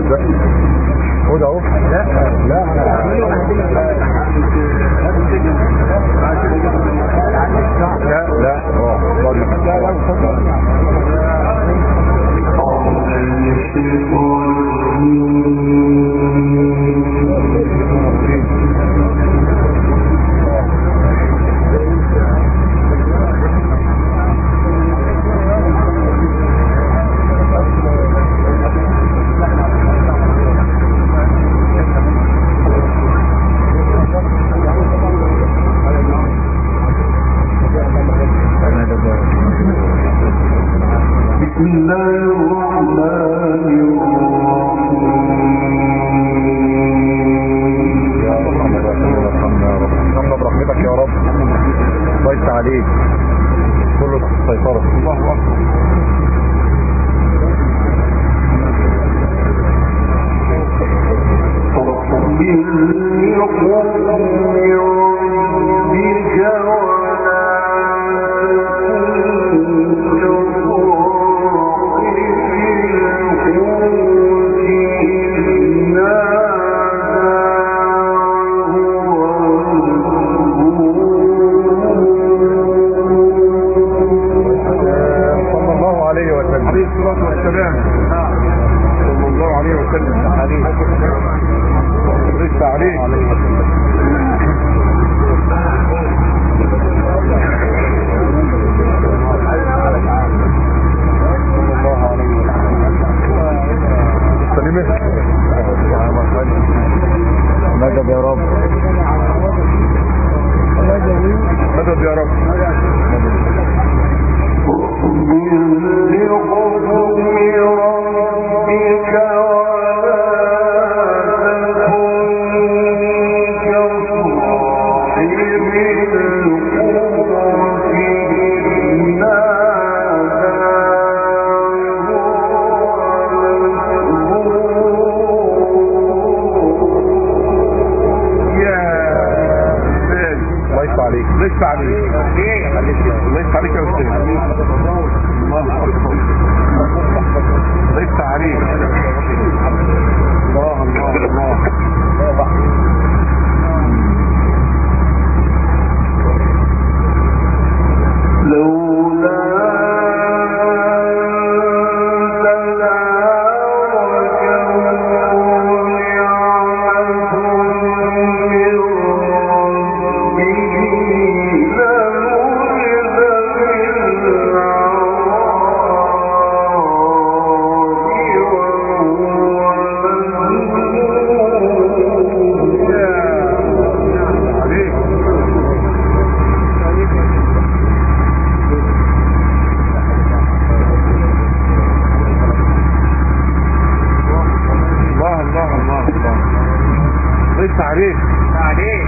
خد اهو. لا لا مدد يا رب، مدد يا رب. ليس عليك ليس عليك يا أستاذ. الله أكبر. ليس عليك. الله الله الله. لولا عليك عليك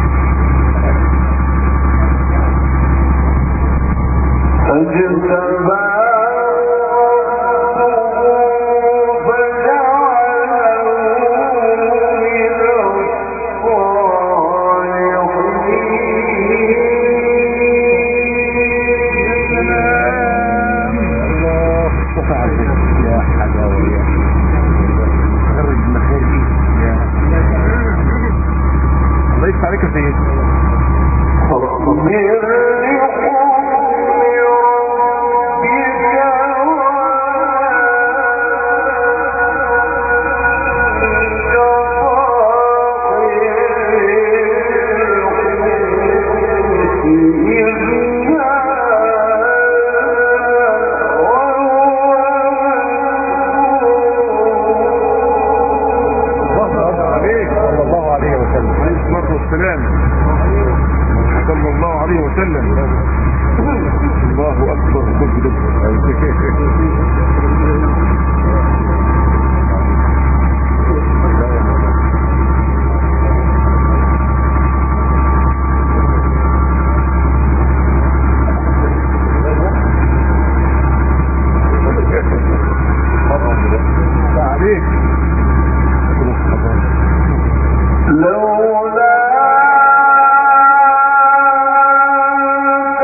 ليس عليك يا سيدي. صلى الله عليه وسلم. الله أكبر. لولا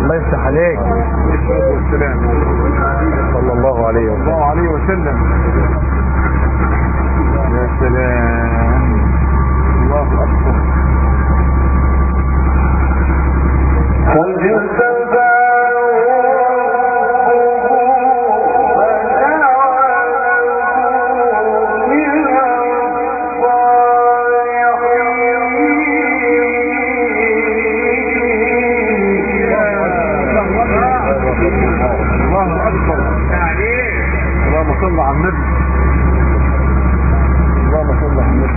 الله يفتح عليك. والسلام صلى الله عليه وسلم. يا سلام، الله أكبر. اللهم صل على النبي. اللهم صل على النبي.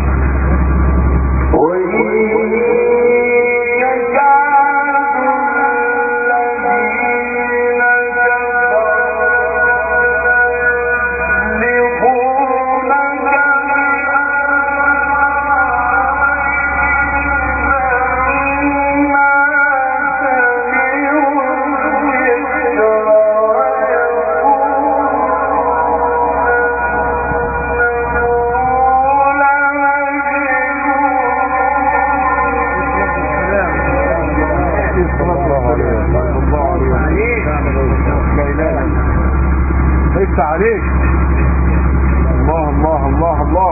ليس عليك. الله الله الله الله.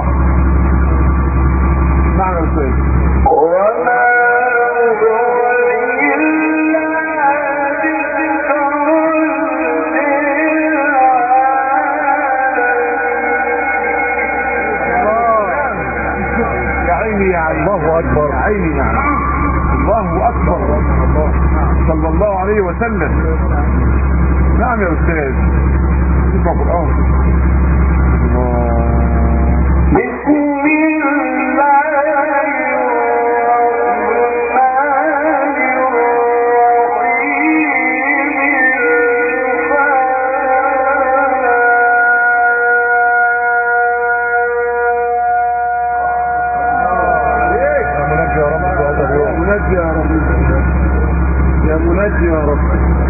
معنى السيد وما يا عيني يا عيني. الله اكبر. يا عيني يا عيني. الله اكبر. صلى الله عليه وسلم. نعم يا استاذ. اسمع القرآن. بسم الله يا منجي يا رب.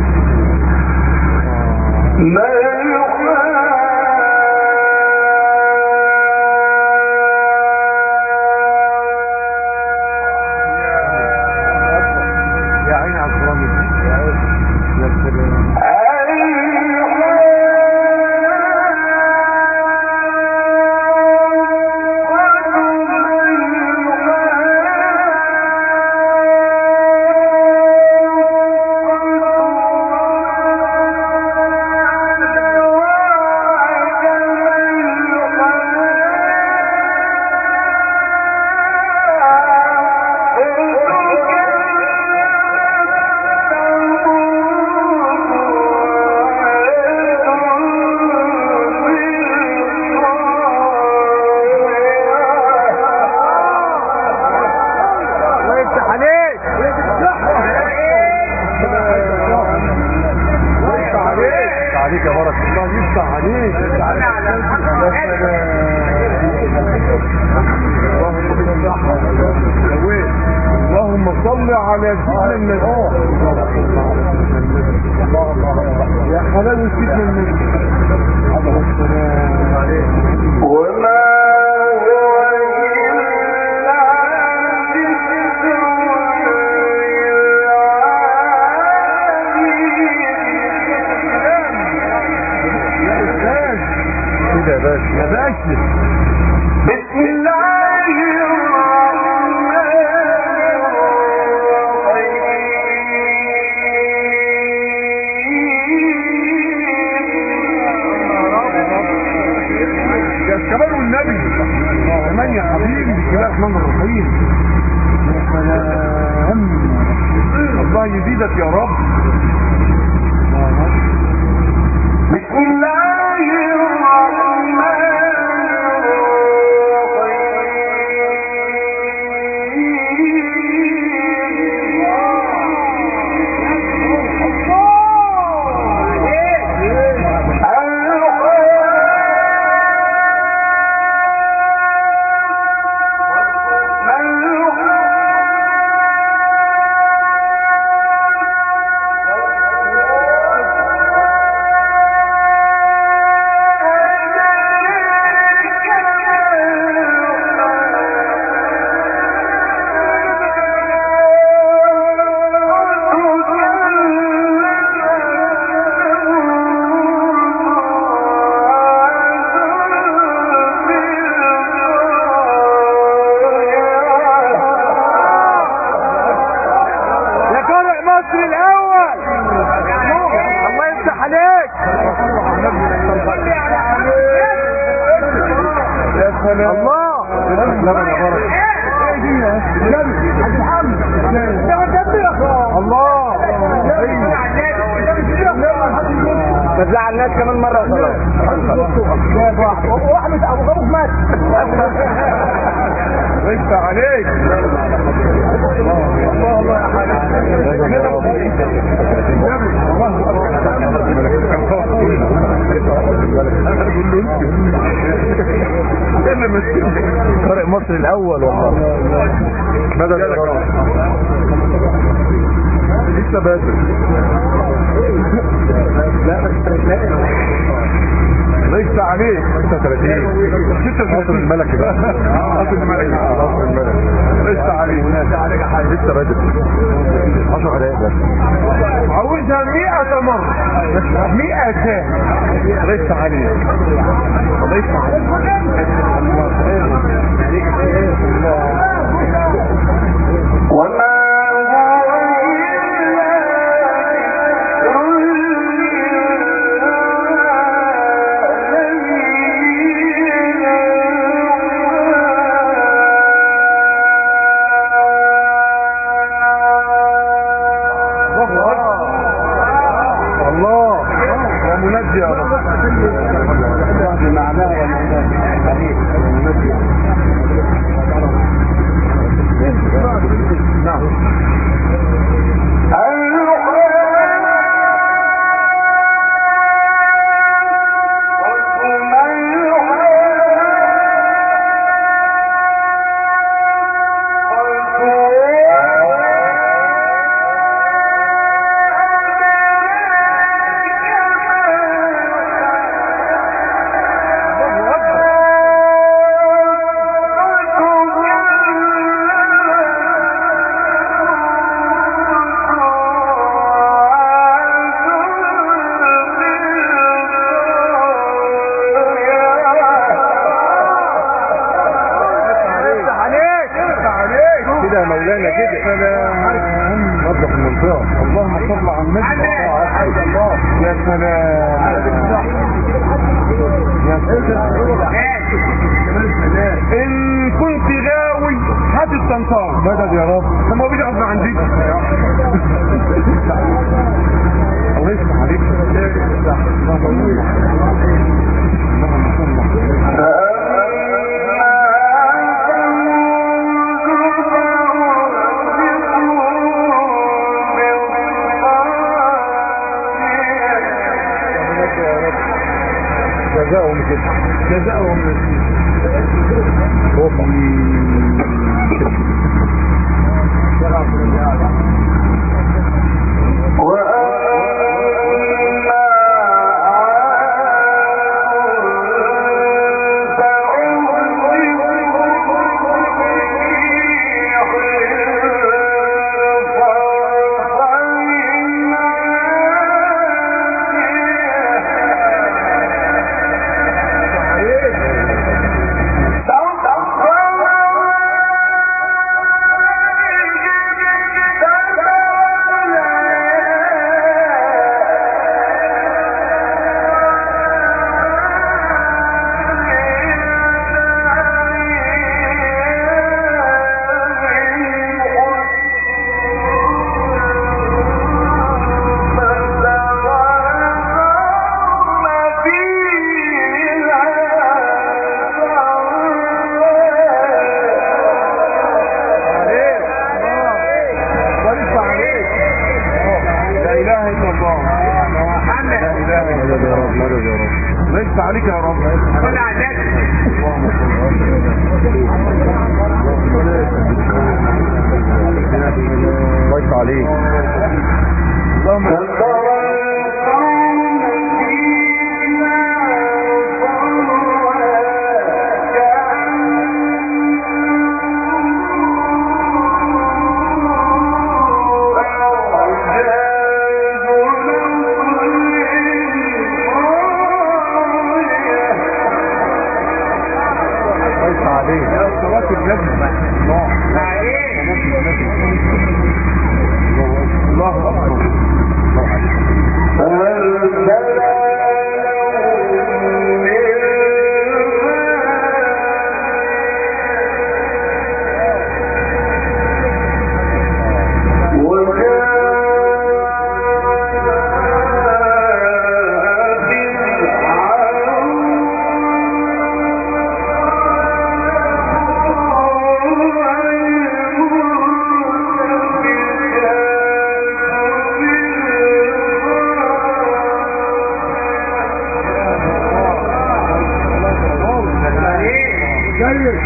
عليك يا بركة. الله يفتح عليك. اللهم صل على سيدنا النبي. يا حلال سيدنا النبي. وما يا باشا يا باشا. بسم الله الرحمن الرحيم. يا كمان والنبي كمان يا حبيبي. بسم الله الرحمن الرحيم. يا سلام. الله يزيدك يا رب. بسم الله الرحمن سلام. الله لبن يا بركه. الله ما تزعلناش كمان مره وخلاص. واحد ابو غابوك مات. وانت عليك. الله الله يا حبيبي. طارق مصر الاول والله. بدل لسه بدري. لا ليس عليك 36 الملكي بقى. اصل الملك ليس عليك لسه بدري 10 دقايق بس. عاوزها 100 مرة 100 ليس عليك ليس عليك. مولانا كده نظف المنطقة. اللهم صل على النبي. يا سلام يا سلام. ان كنت غاوي هات الطنطار. مدد يا رب. طب ما بيجي غصب عن دي. الله يفتح عليك. اللهم صل جزاؤهم كده. جزاؤهم ليس عليك يا رب. صل على النبي. ليس عليك. اللهم جيد.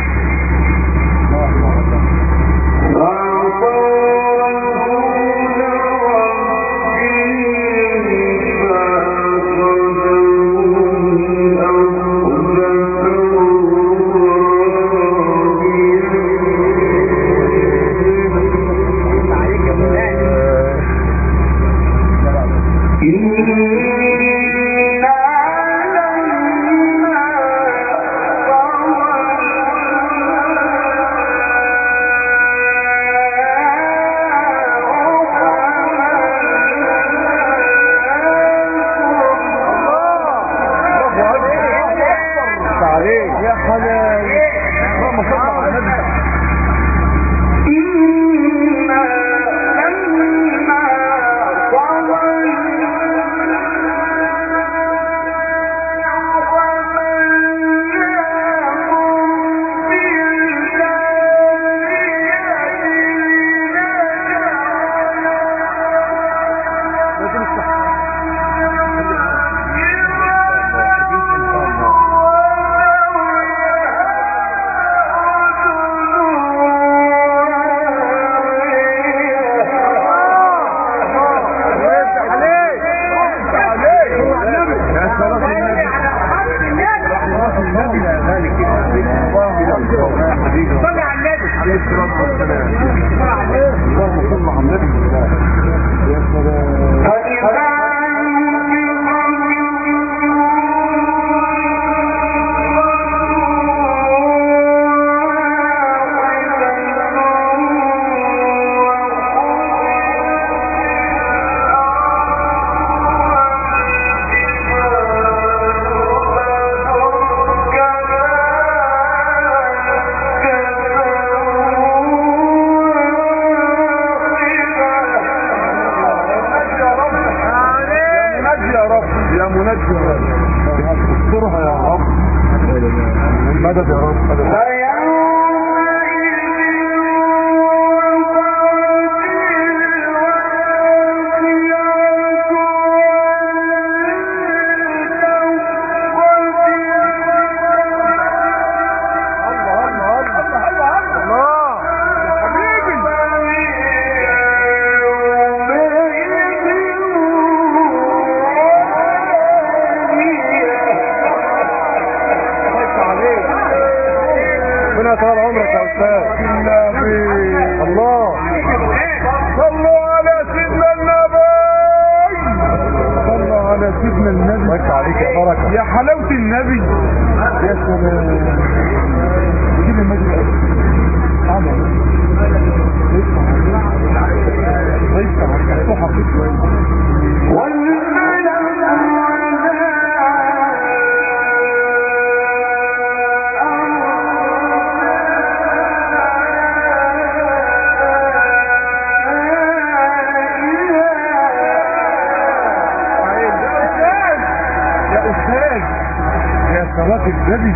يا حلال اللهم صل على النبي. يا منجم استرها يا رب. مدد يا رب مدد. ربنا يطول عمرك يا استاذ. الله صلوا على سيدنا النبي. صلوا على سيدنا النبي. وقت عليك يا بركه يا حلاوه النبي. يا سلام. جيب المجلس. تعالى. يا صلاة النبي.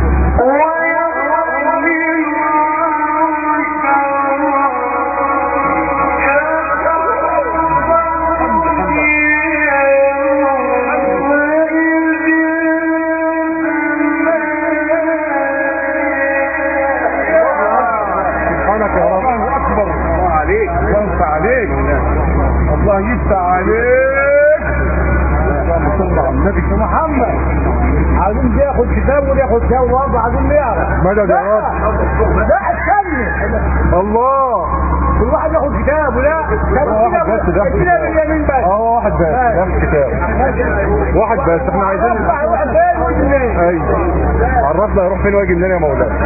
سبحانك يا رب. الله اكبر. الله عليك. الله يفتح عليك. الله يفتح عليك. اللهم صل على النبي محمد. عايزين ياخد كتاب وياخد كتاب برضه عايزين نعرف. مدد يا رب. لا استنى. الله. كل واحد ياخد كتاب ولا واحد بس ده باليمين بس. واحد بس ياخد كتاب. واحد بس احنا عايزين واحد بس. ايوه عرفنا يروح فين واجي منين يا مولانا.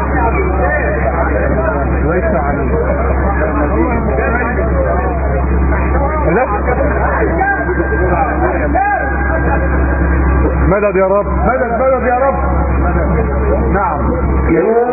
ليس عليك. مدد يا رب. مدد مدد يا رب. نعم.